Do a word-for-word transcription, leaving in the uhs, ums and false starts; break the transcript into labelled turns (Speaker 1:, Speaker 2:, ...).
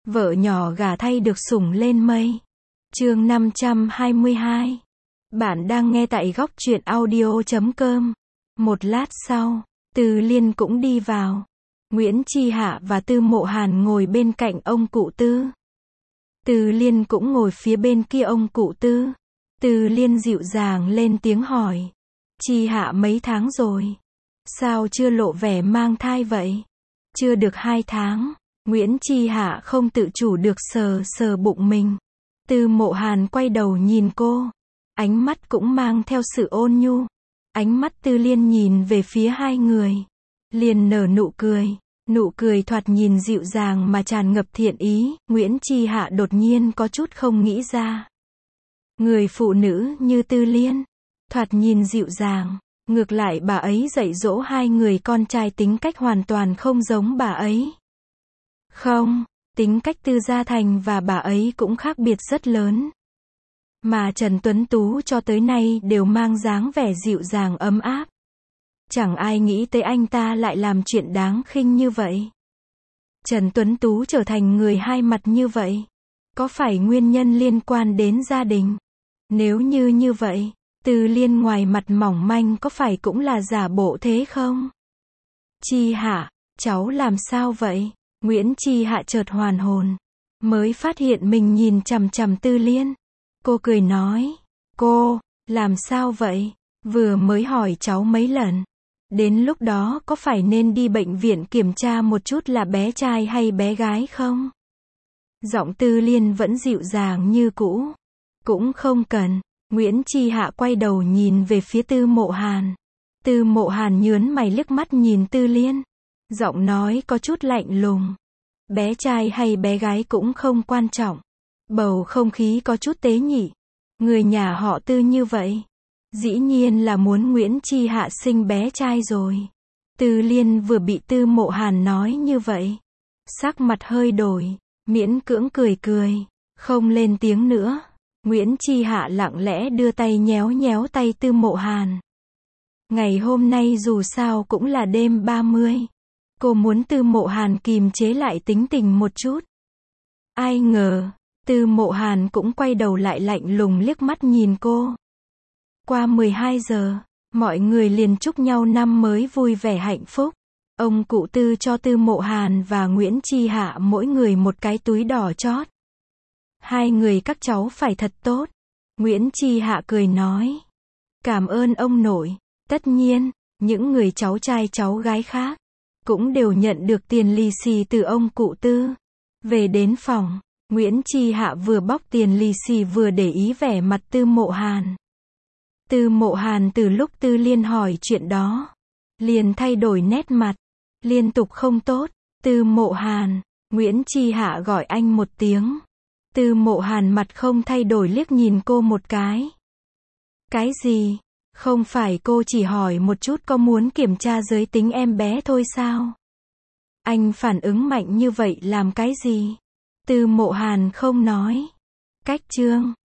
Speaker 1: Vợ nhỏ gả thay được sủng lên mây. Chương năm trăm hai mươi hai. Bạn đang nghe tại góc truyện audio chấm com. Một lát sau, Từ Liên cũng đi vào. Nguyễn Chi Hạ và Tư Mộ Hàn ngồi bên cạnh ông cụ Tư. Từ Liên cũng ngồi phía bên kia ông cụ Tư. Từ Liên dịu dàng lên tiếng hỏi. Chi Hạ mấy tháng rồi? Sao chưa lộ vẻ mang thai vậy? Chưa được hai tháng. Nguyễn Chi Hạ không tự chủ được sờ sờ bụng mình. Tư Mộ Hàn quay đầu nhìn cô. Ánh mắt cũng mang theo sự ôn nhu. Ánh mắt Tư Liên nhìn về phía hai người. Liền nở nụ cười. Nụ cười thoạt nhìn dịu dàng mà tràn ngập thiện ý. Nguyễn Chi Hạ đột nhiên có chút không nghĩ ra. Người phụ nữ như Tư Liên, thoạt nhìn dịu dàng. Ngược lại bà ấy dạy dỗ hai người con trai tính cách hoàn toàn không giống bà ấy. Không, tính cách Tư Gia Thành và bà ấy cũng khác biệt rất lớn. Mà Trần Tuấn Tú cho tới nay đều mang dáng vẻ dịu dàng ấm áp. Chẳng ai nghĩ tới anh ta lại làm chuyện đáng khinh như vậy. Trần Tuấn Tú trở thành người hai mặt như vậy. Có phải nguyên nhân liên quan đến gia đình? Nếu như như vậy, Tư Liên ngoài mặt mỏng manh có phải cũng là giả bộ thế không? Chi Hạ, cháu làm sao vậy? Nguyễn Chi Hạ chợt hoàn hồn. Mới phát hiện mình nhìn chằm chằm Tư Liên. Cô cười nói. Cô, làm sao vậy? Vừa mới hỏi cháu mấy lần. Đến lúc đó có phải nên đi bệnh viện kiểm tra một chút là bé trai hay bé gái không? Giọng Tư Liên vẫn dịu dàng như cũ. Cũng không cần. Nguyễn Chi Hạ quay đầu nhìn về phía Tư Mộ Hàn. Tư Mộ Hàn nhớn mày liếc mắt nhìn Tư Liên. Giọng nói có chút lạnh lùng. Bé trai hay bé gái cũng không quan trọng. Bầu không khí có chút tế nhị. Người nhà họ Tư như vậy. Dĩ nhiên là muốn Nguyễn Chi Hạ sinh bé trai rồi. Tư Liên vừa bị Tư Mộ Hàn nói như vậy. Sắc mặt hơi đổi. Miễn cưỡng cười cười. Không lên tiếng nữa. Nguyễn Chi Hạ lặng lẽ đưa tay nhéo nhéo tay Tư Mộ Hàn. Ngày hôm nay dù sao cũng là đêm ba mươi. Cô muốn Tư Mộ Hàn kìm chế lại tính tình một chút. Ai ngờ, Tư Mộ Hàn cũng quay đầu lại lạnh lùng liếc mắt nhìn cô. Qua mười hai giờ, mọi người liền chúc nhau năm mới vui vẻ hạnh phúc. Ông cụ Tư cho Tư Mộ Hàn và Nguyễn Chi Hạ mỗi người một cái túi đỏ chót. Hai người các cháu phải thật tốt. Nguyễn Chi Hạ cười nói. Cảm ơn ông nội. Tất nhiên, những người cháu trai cháu gái khác cũng đều nhận được tiền lì xì từ ông cụ Tư. Về đến phòng, Nguyễn Chi Hạ vừa bóc tiền lì xì vừa để ý vẻ mặt Tư Mộ Hàn. Tư Mộ Hàn từ lúc Tư Liên hỏi chuyện đó, liền thay đổi nét mặt, liên tục không tốt. Tư Mộ Hàn, Nguyễn Chi Hạ gọi anh một tiếng. Tư Mộ Hàn mặt không thay đổi liếc nhìn cô một cái. Cái gì? Không phải cô chỉ hỏi một chút có muốn kiểm tra giới tính em bé thôi sao? Anh phản ứng mạnh như vậy làm cái gì? Tư Mộ Hàn không nói. Cách chương